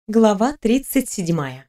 Глава 37.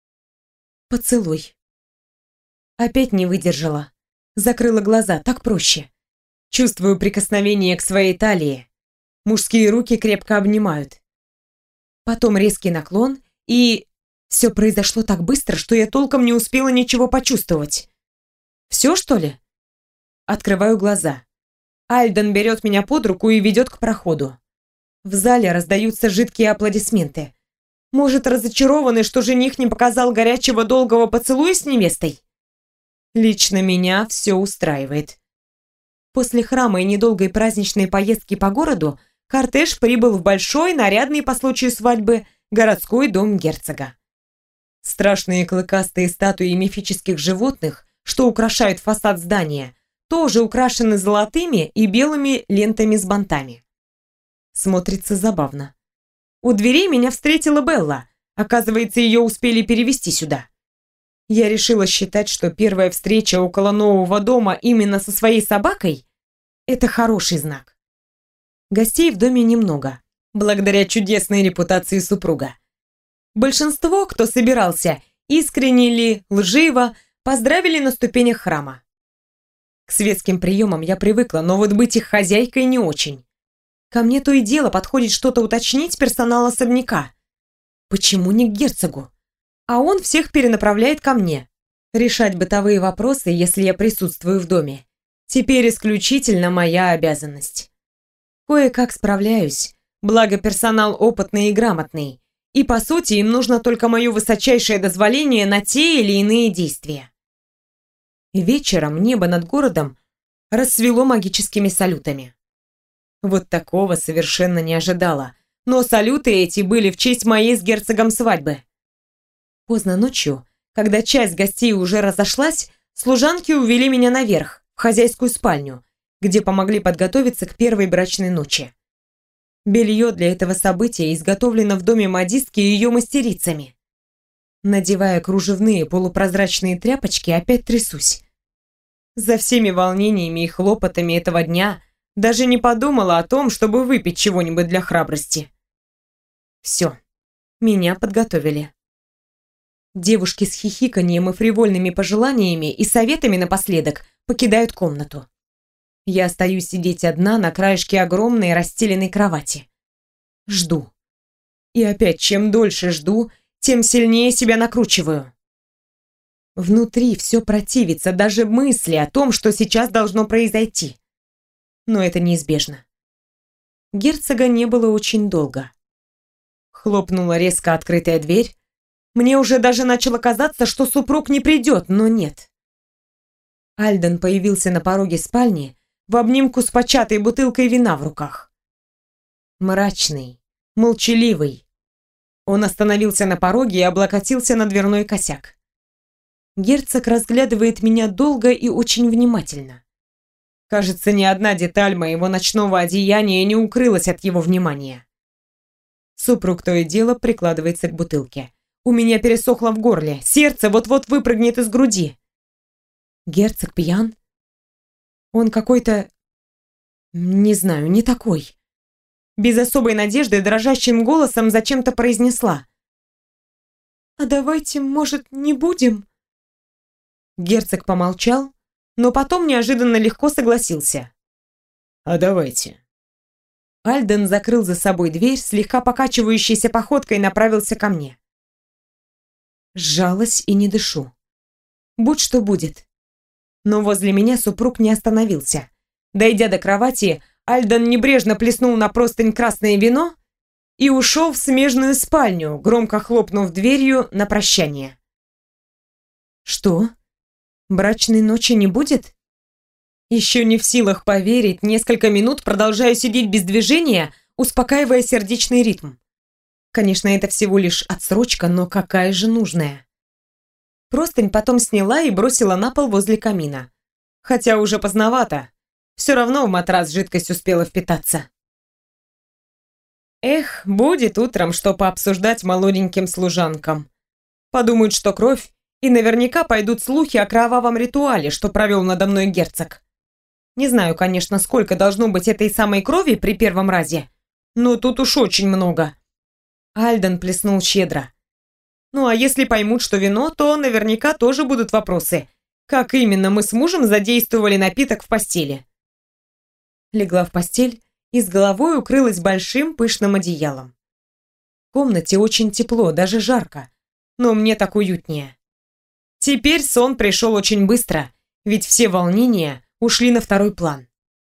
Поцелуй. Опять не выдержала. Закрыла глаза, так проще. Чувствую прикосновение к своей талии. Мужские руки крепко обнимают. Потом резкий наклон, и... Все произошло так быстро, что я толком не успела ничего почувствовать. Все, что ли? Открываю глаза. Альден берет меня под руку и ведет к проходу. В зале раздаются жидкие аплодисменты. Может, разочарованы, что жених не показал горячего долгого поцелуя с невестой? Лично меня все устраивает. После храма и недолгой праздничной поездки по городу кортеж прибыл в большой, нарядный по случаю свадьбы, городской дом герцога. Страшные клыкастые статуи мифических животных, что украшают фасад здания, тоже украшены золотыми и белыми лентами с бантами. Смотрится забавно. У дверей меня встретила Белла. Оказывается, ее успели перевести сюда. Я решила считать, что первая встреча около нового дома именно со своей собакой – это хороший знак. Гостей в доме немного, благодаря чудесной репутации супруга. Большинство, кто собирался, искренне ли, лживо, поздравили на ступенях храма. К светским приемам я привыкла, но вот быть их хозяйкой не очень. Ко мне то и дело подходит что-то уточнить персонал особняка. Почему не к герцогу? А он всех перенаправляет ко мне. Решать бытовые вопросы, если я присутствую в доме, теперь исключительно моя обязанность. Кое-как справляюсь, благо персонал опытный и грамотный, и по сути им нужно только мое высочайшее дозволение на те или иные действия. Вечером небо над городом расцвело магическими салютами. Вот такого совершенно не ожидала. Но салюты эти были в честь моей с герцогом свадьбы. Поздно ночью, когда часть гостей уже разошлась, служанки увели меня наверх, в хозяйскую спальню, где помогли подготовиться к первой брачной ночи. Белье для этого события изготовлено в доме модистки и ее мастерицами. Надевая кружевные полупрозрачные тряпочки, опять трясусь. За всеми волнениями и хлопотами этого дня даже не подумала о том, чтобы выпить чего-нибудь для храбрости. Все, меня подготовили. Девушки с хихиканьем и фривольными пожеланиями и советами напоследок покидают комнату. Я остаюсь сидеть одна на краешке огромной расстеленной кровати. Жду. И опять, чем дольше жду, тем сильнее себя накручиваю. Внутри все противится даже мысли о том, что сейчас должно произойти. Но это неизбежно. Герцога не было очень долго. Хлопнула резко открытая дверь. Мне уже даже начало казаться, что супруг не придет, но нет. Альден появился на пороге спальни в обнимку с початой бутылкой вина в руках. Мрачный, молчаливый. Он остановился на пороге и облокотился на дверной косяк. Герцог разглядывает меня долго и очень внимательно. Кажется, ни одна деталь моего ночного одеяния не укрылась от его внимания. Супруг то и дело прикладывается к бутылке. У меня пересохло в горле, сердце вот-вот выпрыгнет из груди. Герцог пьян? Он какой-то... не знаю, не такой. Без особой надежды дрожащим голосом зачем-то произнесла. «А давайте, может, не будем?» Герцог помолчал, но потом неожиданно легко согласился. «А давайте». Альден закрыл за собой дверь, слегка покачивающейся походкой направился ко мне. Сжалась и не дышу. Будь что будет. Но возле меня супруг не остановился. Дойдя до кровати, Альден небрежно плеснул на простынь красное вино и ушел в смежную спальню, громко хлопнув дверью на прощание. Что? Брачной ночи не будет? Еще не в силах поверить, несколько минут продолжаю сидеть без движения, успокаивая сердечный ритм. Конечно, это всего лишь отсрочка, но какая же нужная. Простынь потом сняла и бросила на пол возле камина. Хотя уже поздновато. Все равно в матрас жидкость успела впитаться. Эх, будет утром, что пообсуждать молоденьким служанкам. Подумают, что кровь, и наверняка пойдут слухи о кровавом ритуале, что провел надо мной герцог. Не знаю, конечно, сколько должно быть этой самой крови при первом разе, но тут уж очень много. Альден плеснул щедро. Ну а если поймут, что вино, то наверняка тоже будут вопросы. Как именно мы с мужем задействовали напиток в постели? Легла в постель и с головой укрылась большим пышным одеялом. В комнате очень тепло, даже жарко, но мне так уютнее. Теперь сон пришел очень быстро, ведь все волнения ушли на второй план.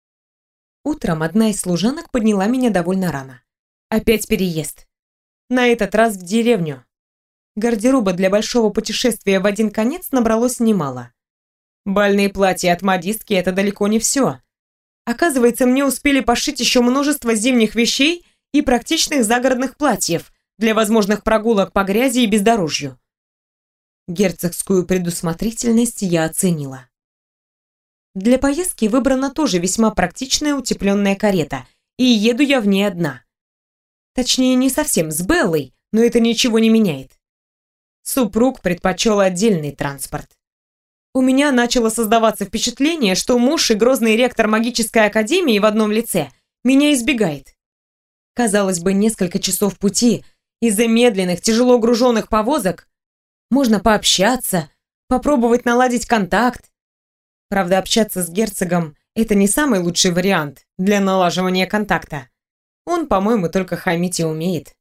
Утром одна из служанок подняла меня довольно рано. Опять переезд. На этот раз в деревню. Гардероба для большого путешествия в один конец набралось немало. Бальные платья от модистки – это далеко не все. Оказывается, мне успели пошить еще множество зимних вещей и практичных загородных платьев для возможных прогулок по грязи и бездорожью. Герцогскую предусмотрительность я оценила. Для поездки выбрана тоже весьма практичная утепленная карета, и еду я в ней одна. Точнее, не совсем с Беллой, но это ничего не меняет. Супруг предпочел отдельный транспорт. У меня начало создаваться впечатление, что муж и грозный ректор магической академии в одном лице меня избегает. Казалось бы, несколько часов пути из-за медленных, тяжело груженных повозок можно пообщаться, попробовать наладить контакт. Правда, общаться с герцогом – это не самый лучший вариант для налаживания контакта. Он, по-моему, только хамить и умеет.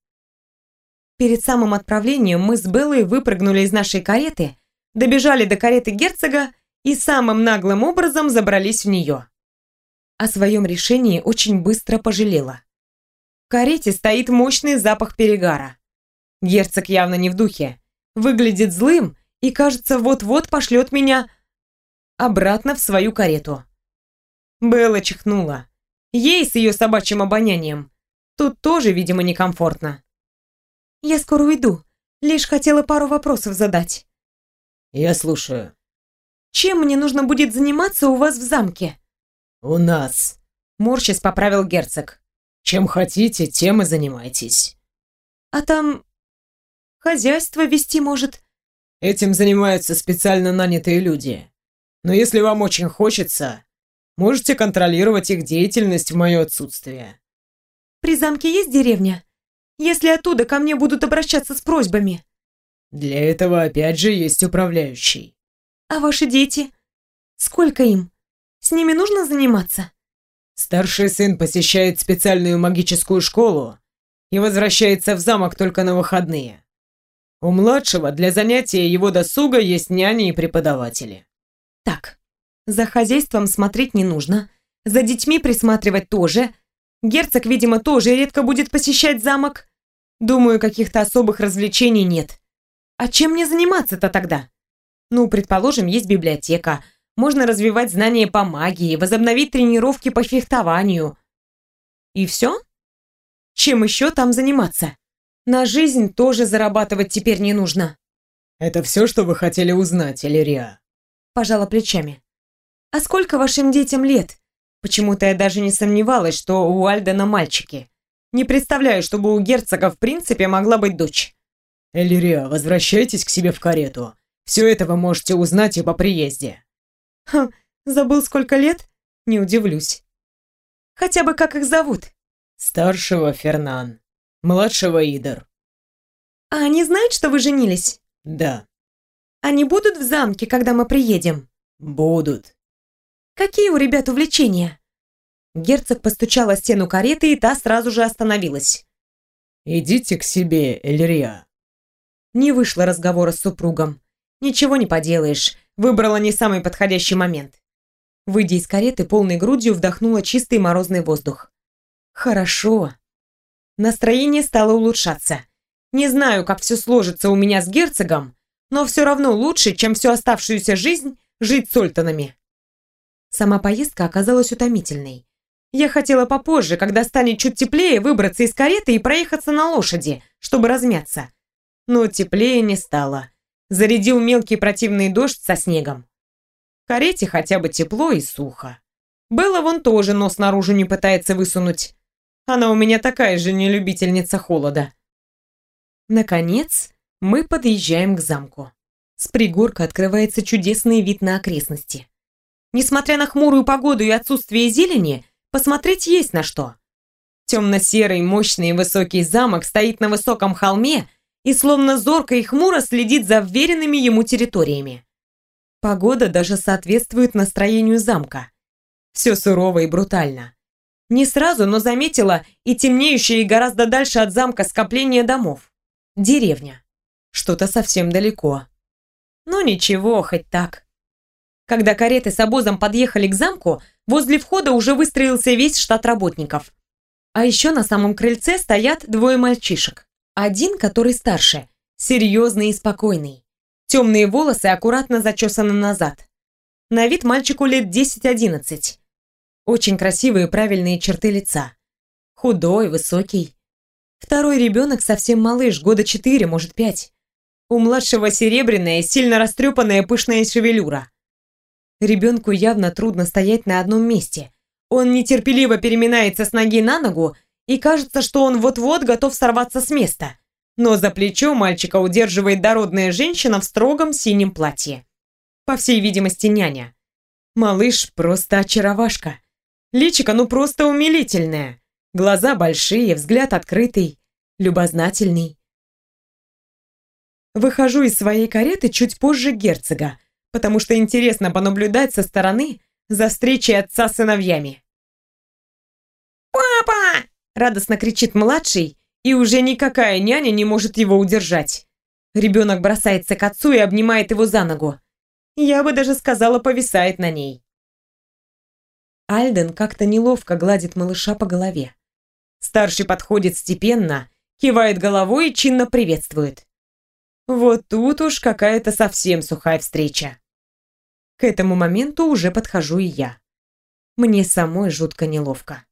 Перед самым отправлением мы с Беллой выпрыгнули из нашей кареты, добежали до кареты герцога и самым наглым образом забрались в нее. О своем решении очень быстро пожалела. В карете стоит мощный запах перегара. Герцог явно не в духе, выглядит злым и, кажется, вот-вот пошлет меня обратно в свою карету. Белла чихнула. Ей с ее собачьим обонянием тут тоже, видимо, некомфортно. «Я скоро уйду, лишь хотела пару вопросов задать». «Я слушаю». «Чем мне нужно будет заниматься у вас в замке?» «У нас», — морщась поправил герцог. «Чем хотите, тем и занимайтесь». «А там хозяйство вести может?» «Этим занимаются специально нанятые люди. Но если вам очень хочется, можете контролировать их деятельность в мое отсутствие». «При замке есть деревня? Если оттуда ко мне будут обращаться с просьбами?» «Для этого опять же есть управляющий». «А ваши дети? Сколько им? С ними нужно заниматься?» «Старший сын посещает специальную магическую школу и возвращается в замок только на выходные. У младшего для занятия его досуга есть няни и преподаватели». «Так, за хозяйством смотреть не нужно, за детьми присматривать тоже. Герцог, видимо, тоже редко будет посещать замок. Думаю, каких-то особых развлечений нет. А чем мне заниматься-то тогда? Ну, предположим, есть библиотека. Можно развивать знания по магии, возобновить тренировки по фехтованию. И все? Чем еще там заниматься? На жизнь тоже зарабатывать теперь не нужно». «Это все, что вы хотели узнать, Элирия?» Пожала плечами. «А сколько вашим детям лет? Почему-то я даже не сомневалась, что у Альдена мальчики. Не представляю, чтобы у герцога в принципе могла быть дочь». «Элирия, возвращайтесь к себе в карету. Все это вы можете узнать и по приезде». «Ха, забыл, сколько лет? Не удивлюсь. Хотя бы как их зовут?» «Старшего Фернан, младшего Идер». «А они знают, что вы женились?» «Да». «Они будут в замке, когда мы приедем?» «Будут». «Какие у ребят увлечения?» Герцог постучал о стену кареты, и та сразу же остановилась. «Идите к себе, Эльрия». Не вышло разговора с супругом. Ничего не поделаешь, выбрала не самый подходящий момент. Выйдя из кареты, полной грудью вдохнула чистый морозный воздух. Хорошо. Настроение стало улучшаться. Не знаю, как все сложится у меня с герцогом, но все равно лучше, чем всю оставшуюся жизнь жить с Ольтонами. Сама поездка оказалась утомительной. Я хотела попозже, когда станет чуть теплее, выбраться из кареты и проехаться на лошади, чтобы размяться. Но теплее не стало. Зарядил мелкий противный дождь со снегом. В карете хотя бы тепло и сухо. Белла вон тоже нос наружу не пытается высунуть. Она у меня такая же нелюбительница холода. Наконец, мы подъезжаем к замку. С пригорка открывается чудесный вид на окрестности. Несмотря на хмурую погоду и отсутствие зелени, посмотреть есть на что. Темно-серый, мощный и высокий замок стоит на высоком холме и словно зорко и хмуро следит за вверенными ему территориями. Погода даже соответствует настроению замка. Все сурово и брутально. Не сразу, но заметила и темнеющее и гораздо дальше от замка скопление домов. Деревня. Что-то совсем далеко. Ну ничего, хоть так. Когда кареты с обозом подъехали к замку, возле входа уже выстроился весь штат работников. А еще на самом крыльце стоят двое мальчишек. Один, который старше, серьезный и спокойный. Темные волосы аккуратно зачесаны назад. На вид мальчику лет 10-11. Очень красивые правильные черты лица. Худой, высокий. Второй ребенок совсем малыш, года 4, может 5. У младшего серебряная, сильно растрепанная пышная шевелюра. Ребенку явно трудно стоять на одном месте. Он нетерпеливо переминается с ноги на ногу, и кажется, что он вот-вот готов сорваться с места. Но за плечо мальчика удерживает дородная женщина в строгом синем платье. По всей видимости, няня. Малыш просто очаровашка. Личико ну просто умилительное. Глаза большие, взгляд открытый, любознательный. Выхожу из своей кареты чуть позже герцога, потому что интересно понаблюдать со стороны за встречей отца с сыновьями. «Папа!» – радостно кричит младший, и уже никакая няня не может его удержать. Ребенок бросается к отцу и обнимает его за ногу. Я бы даже сказала, повисает на ней. Альден как-то неловко гладит малыша по голове. Старший подходит степенно, кивает головой и чинно приветствует. Вот тут уж какая-то совсем сухая встреча. К этому моменту уже подхожу и я. Мне самой жутко неловко.